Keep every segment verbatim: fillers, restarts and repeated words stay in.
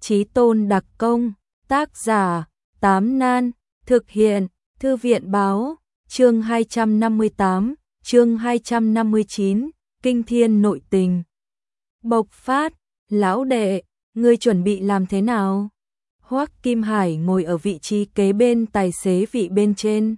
Chí Tôn đặc công, tác giả, Tám Nan, thực hiện, Thư viện báo, chương hai trăm năm mươi tám, chương hai trăm năm mươi chín, kinh thiên nội tình. Bộc phát, lão đệ, ngươi chuẩn bị làm thế nào? Hoắc Kim Hải ngồi ở vị trí kế bên tài xế vị bên trên.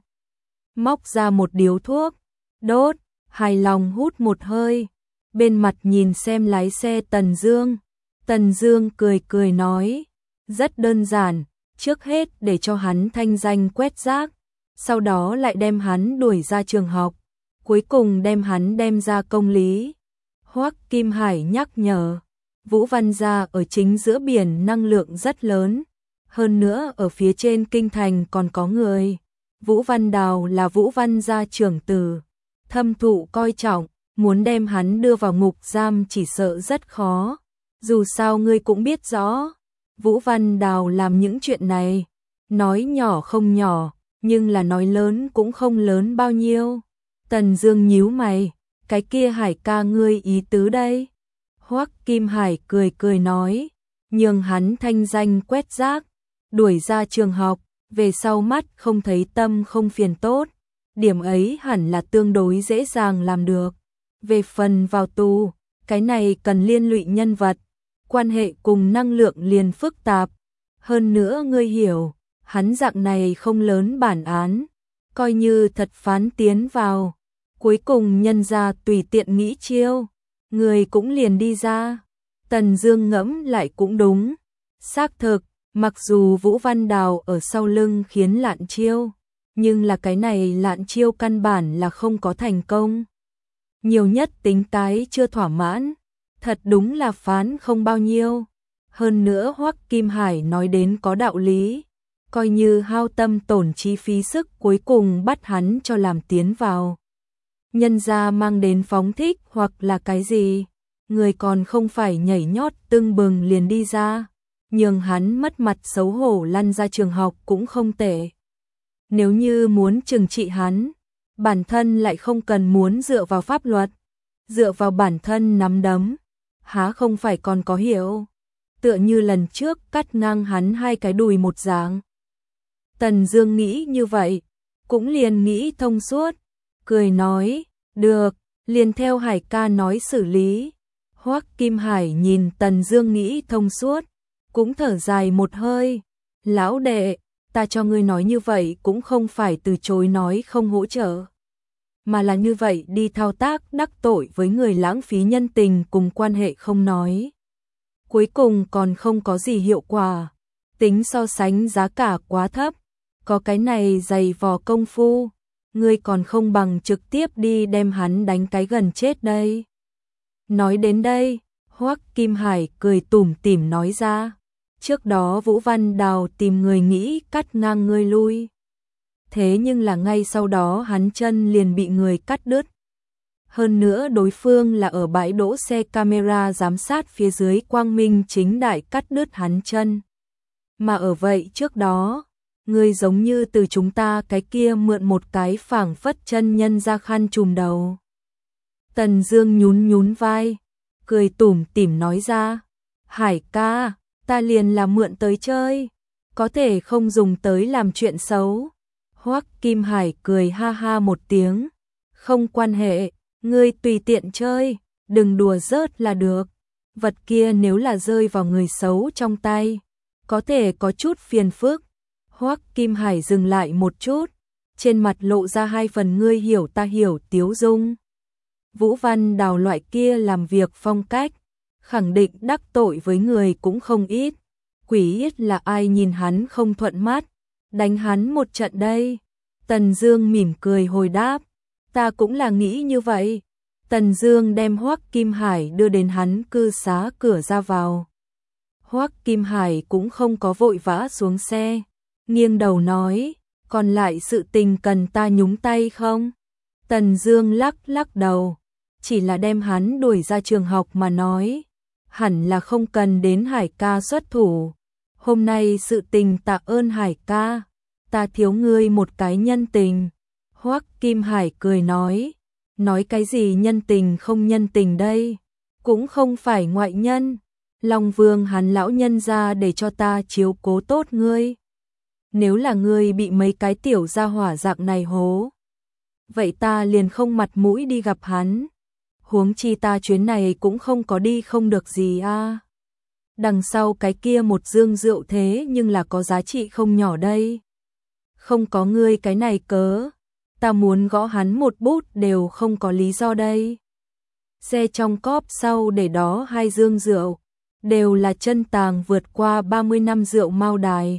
Móc ra một điếu thuốc, đốt, hài lòng hút một hơi. Bên mặt nhìn xem lái xe Tần Dương. Tần Dương cười cười nói, rất đơn giản, trước hết để cho hắn thanh danh quét rác, sau đó lại đem hắn đuổi ra trường học, cuối cùng đem hắn đem ra công lý. Hoắc Kim Hải nhắc nhở, Vũ Văn gia ở chính giữa biển năng lượng rất lớn, hơn nữa ở phía trên kinh thành còn có người. Vũ Văn Đào là Vũ Văn gia trưởng tử, thâm thụ coi trọng, muốn đem hắn đưa vào ngục giam chỉ sợ rất khó. Dù sao ngươi cũng biết rõ, Vũ Văn Đào làm những chuyện này, nói nhỏ không nhỏ, nhưng là nói lớn cũng không lớn bao nhiêu. Tần Dương nhíu mày, cái kia Hải ca ngươi ý tứ đây? Hoắc Kim Hải cười cười nói, nhường hắn thanh danh quét rác, đuổi ra trường học, về sau mắt không thấy tâm không phiền tốt, điểm ấy hẳn là tương đối dễ dàng làm được. Về phần vào tù, cái này cần liên lụy nhân vật, quan hệ cùng năng lượng liền phức tạp. Hơn nữa ngươi hiểu, hắn dạng này không lớn bản án, coi như thật phán tiến vào, cuối cùng nhân ra tùy tiện nghĩ chiêu, người cũng liền đi ra. Tần Dương ngẫm lại cũng đúng, xác thực, mặc dù Vũ Văn Đào ở sau lưng khiến lạn chiêu, nhưng là cái này lạn chiêu căn bản là không có thành công. Nhiều nhất tính cái chưa thỏa mãn, thật đúng là phán không bao nhiêu. Hơn nữa Hoắc Kim Hải nói đến có đạo lý, coi như hao tâm tổn chi phí sức cuối cùng bắt hắn cho làm tiến vào. Nhân gia mang đến phóng thích hoặc là cái gì, người còn không phải nhảy nhót tưng bừng liền đi ra, nhường hắn mất mặt xấu hổ lăn ra trường học cũng không tệ. Nếu như muốn trừng trị hắn, bản thân lại không cần muốn dựa vào pháp luật, dựa vào bản thân nắm đấm, há không phải còn có hiểu, tựa như lần trước cắt ngang hắn hai cái đùi một dạng. Tần Dương nghĩ như vậy, cũng liền nghĩ thông suốt, cười nói, được, liền theo Hải ca nói xử lý. Hoắc Kim Hải nhìn Tần Dương nghĩ thông suốt, cũng thở dài một hơi, lão đệ, ta cho ngươi nói như vậy cũng không phải từ chối nói không hỗ trợ, mà là như vậy đi thao tác đắc tội với người lãng phí nhân tình cùng quan hệ không nói. Cuối cùng còn không có gì hiệu quả, tính so sánh giá cả quá thấp, có cái này dày vò công phu, ngươi còn không bằng trực tiếp đi đem hắn đánh cái gần chết đây. Nói đến đây, Hoắc Kim Hải cười tủm tỉm nói ra, trước đó Vũ Văn Đào tìm người nghĩ cắt ngang ngươi lui. Thế nhưng là ngay sau đó hắn chân liền bị người cắt đứt. Hơn nữa đối phương là ở bãi đỗ xe camera giám sát phía dưới quang minh chính đại cắt đứt hắn chân. Mà ở vậy trước đó, ngươi giống như từ chúng ta cái kia mượn một cái phảng phất chân nhân ra khăn trùm đầu. Tần Dương nhún nhún vai, cười tủm tỉm nói ra, Hải ca, ta liền là mượn tới chơi, có thể không dùng tới làm chuyện xấu. Hoắc Kim Hải cười ha ha một tiếng, không quan hệ, ngươi tùy tiện chơi, đừng đùa rớt là được. Vật kia nếu là rơi vào người xấu trong tay, có thể có chút phiền phức. Hoắc Kim Hải dừng lại một chút, trên mặt lộ ra hai phần ngươi hiểu ta hiểu tiếu dung. Vũ Văn Đào loại kia làm việc phong cách, khẳng định đắc tội với người cũng không ít, quỷ ít là ai nhìn hắn không thuận mắt, đánh hắn một trận đây. Tần Dương mỉm cười hồi đáp, ta cũng là nghĩ như vậy. Tần Dương đem Hoắc Kim Hải đưa đến hắn cư xá cửa ra vào. Hoắc Kim Hải cũng không có vội vã xuống xe, nghiêng đầu nói, còn lại sự tình cần ta nhúng tay không? Tần Dương lắc lắc đầu, chỉ là đem hắn đuổi ra trường học mà nói, hẳn là không cần đến Hải ca xuất thủ. Hôm nay sự tình tạ ơn Hải ca, ta thiếu ngươi một cái nhân tình. Hoắc Kim Hải cười nói, nói cái gì nhân tình không nhân tình đây, cũng không phải ngoại nhân, Long Vương hắn lão nhân ra để cho ta chiếu cố tốt ngươi. Nếu là ngươi bị mấy cái tiểu gia hỏa dạng này hố, vậy ta liền không mặt mũi đi gặp hắn. Huống chi ta chuyến này cũng không có đi không được gì a. À. Đằng sau cái kia một dương rượu thế nhưng là có giá trị không nhỏ đây. Không có ngươi cái này cớ, ta muốn gõ hắn một bút đều không có lý do đây. Xe trong cốp sau để đó hai dương rượu, đều là chân tàng vượt qua ba mươi năm rượu Mao Đài.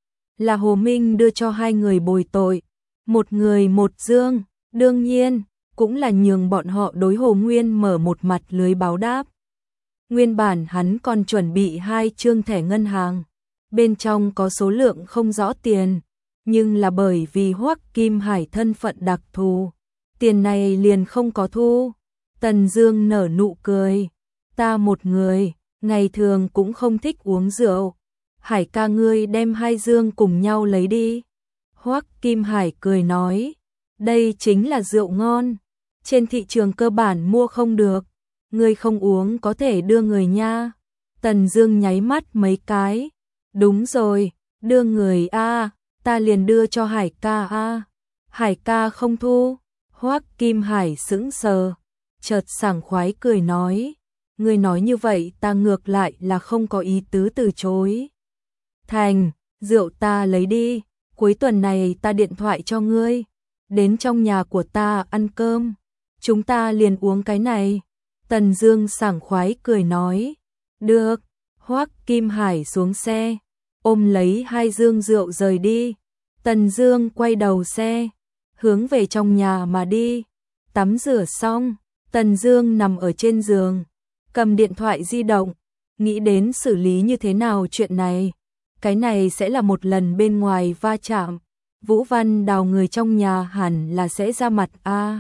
Là Hồ Minh đưa cho hai người bồi tội, một người một dương, đương nhiên, cũng là nhường bọn họ đối Hồ Nguyên mở một mặt lưới báo đáp. Nguyên bản hắn còn chuẩn bị hai chương thẻ ngân hàng, bên trong có số lượng không rõ tiền, nhưng là bởi vì Hoắc Kim Hải thân phận đặc thù, tiền này liền không có thu. Tần Dương nở nụ cười, ta một người, ngày thường cũng không thích uống rượu, Hải ca ngươi đem hai dương cùng nhau lấy đi. Hoắc Kim Hải cười nói, đây chính là rượu ngon, trên thị trường cơ bản mua không được, ngươi không uống có thể đưa người nha. Tần Dương nháy mắt mấy cái, đúng rồi, đưa người a, ta liền đưa cho Hải ca a. Hải ca không thu. Hoắc Kim Hải sững sờ, chợt sảng khoái cười nói, ngươi nói như vậy ta ngược lại là không có ý tứ từ chối. Thành, rượu ta lấy đi, cuối tuần này ta điện thoại cho ngươi, đến trong nhà của ta ăn cơm, chúng ta liền uống cái này. Tần Dương sảng khoái cười nói, được. Hoắc Kim Hải xuống xe, ôm lấy hai dương rượu rời đi. Tần Dương quay đầu xe, hướng về trong nhà mà đi. Tắm rửa xong, Tần Dương nằm ở trên giường, cầm điện thoại di động, nghĩ đến xử lý như thế nào chuyện này. Cái này sẽ là một lần bên ngoài va chạm, Vũ Văn Đào người trong nhà hẳn là sẽ ra mặt a. À.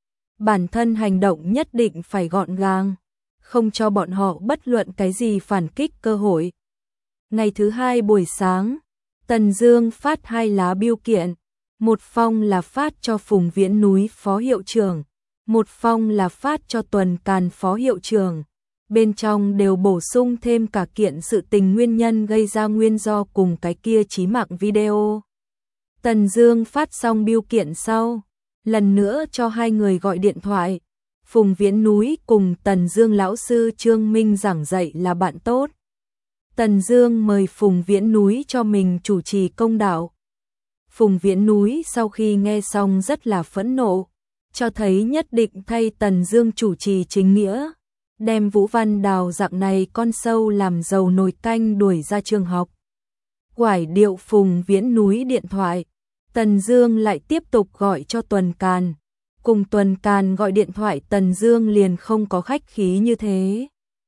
Bản thân hành động nhất định phải gọn gàng, không cho bọn họ bất luận cái gì phản kích cơ hội. Ngày thứ hai buổi sáng, Tần Dương phát hai lá bưu kiện, một phong là phát cho Phùng Viễn Núi phó hiệu trưởng, một phong là phát cho Tuần Càn phó hiệu trưởng. Bên trong đều bổ sung thêm cả kiện sự tình nguyên nhân gây ra nguyên do cùng cái kia chí mạng video. Tần Dương phát xong bưu kiện sau, lần nữa cho hai người gọi điện thoại. Phùng Viễn Núi cùng Tần Dương lão sư Trương Minh giảng dạy là bạn tốt. Tần Dương mời Phùng Viễn Núi cho mình chủ trì công đạo. Phùng Viễn Núi sau khi nghe xong rất là phẫn nộ, cho thấy nhất định thay Tần Dương chủ trì chính nghĩa, đem Vũ Văn Đào dạng này con sâu làm dầu nồi canh đuổi ra trường học. Quải điệu Phùng Viễn Núi điện thoại, Tần Dương lại tiếp tục gọi cho Tuần Càn. Cùng Tuần Càn gọi điện thoại Tần Dương liền không có khách khí như thế.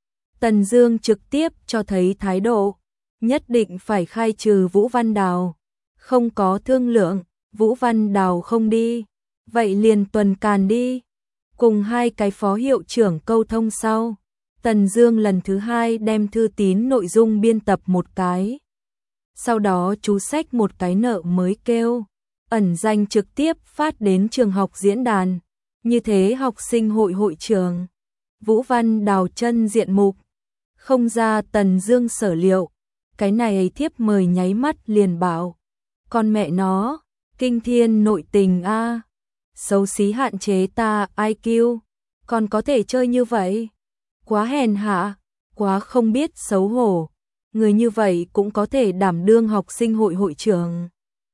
Tần Dương trực tiếp cho thấy thái độ, nhất định phải khai trừ Vũ Văn Đào. Không có thương lượng, Vũ Văn Đào không đi, vậy liền Tuần Càn đi. Cùng hai cái phó hiệu trưởng câu thông sau, Tần Dương lần thứ hai đem thư tín nội dung biên tập một cái. Sau đó chú sách một cái nợ mới kêu, ẩn danh trực tiếp phát đến trường học diễn đàn. Như thế học sinh hội hội trưởng, Vũ Văn Đào chân diện mục, không ra Tần Dương sở liệu. Cái này thiếp mời nháy mắt liền bảo, con mẹ nó, kinh thiên nội tình a, xấu xí hạn chế ta i kiu, còn có thể chơi như vậy, quá hèn hạ, quá không biết xấu hổ, người như vậy cũng có thể đảm đương học sinh hội hội trưởng.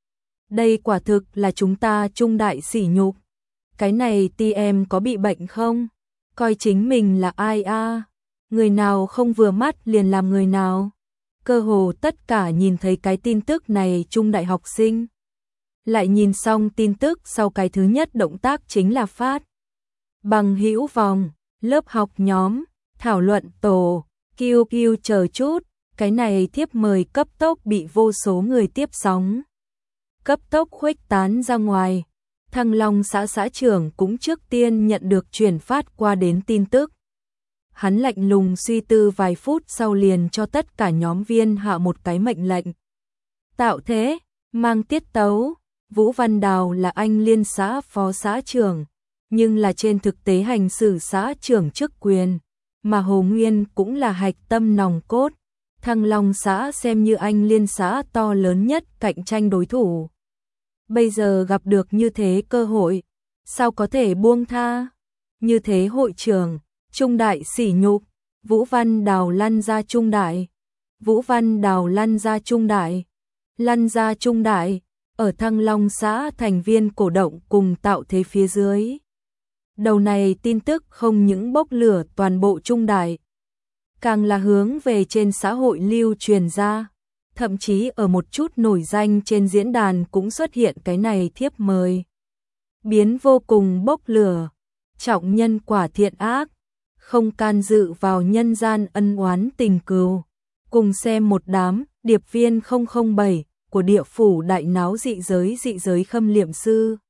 Đây quả thực là chúng ta trung đại sỉ nhục. Cái này ti em có bị bệnh không? Coi chính mình là ai a? À? Người nào không vừa mắt liền làm người nào. Cơ hồ tất cả nhìn thấy cái tin tức này trung đại học sinh. Lại nhìn xong tin tức sau cái thứ nhất động tác chính là phát. Bằng hữu vòng, lớp học nhóm, thảo luận tổ, kiu kiu chờ chút. Cái này thiếp mời cấp tốc bị vô số người tiếp sóng. Cấp tốc khuếch tán ra ngoài. Thăng Long xã xã trưởng cũng trước tiên nhận được truyền phát qua đến tin tức. Hắn lạnh lùng suy tư vài phút sau liền cho tất cả nhóm viên hạ một cái mệnh lệnh. Tạo thế, mang tiết tấu, Vũ Văn Đào là anh liên xã phó xã trưởng, nhưng là trên thực tế hành xử xã trưởng chức quyền. mà Hồ Nguyên cũng là hạch tâm nòng cốt. Thăng Long xã xem như anh liên xã to lớn nhất cạnh tranh đối thủ. Bây giờ gặp được như thế cơ hội, sao có thể buông tha? Như thế hội trưởng, Trung Đại sỉ nhục, Vũ Văn Đào lăn ra Trung Đại. Vũ Văn Đào lăn ra Trung Đại. Lăn ra Trung Đại, ở Thăng Long xã thành viên cổ động cùng tạo thế phía dưới. Đầu này tin tức không những bốc lửa toàn bộ Trung Đại, càng là hướng về trên xã hội lưu truyền ra, thậm chí ở một chút nổi danh trên diễn đàn cũng xuất hiện cái này thiếp mời. Biến vô cùng bốc lửa, trọng nhân quả thiện ác, không can dự vào nhân gian ân oán tình cừu. Cùng xem một đám điệp viên không không bảy của địa phủ đại náo dị giới dị giới khâm liệm sư.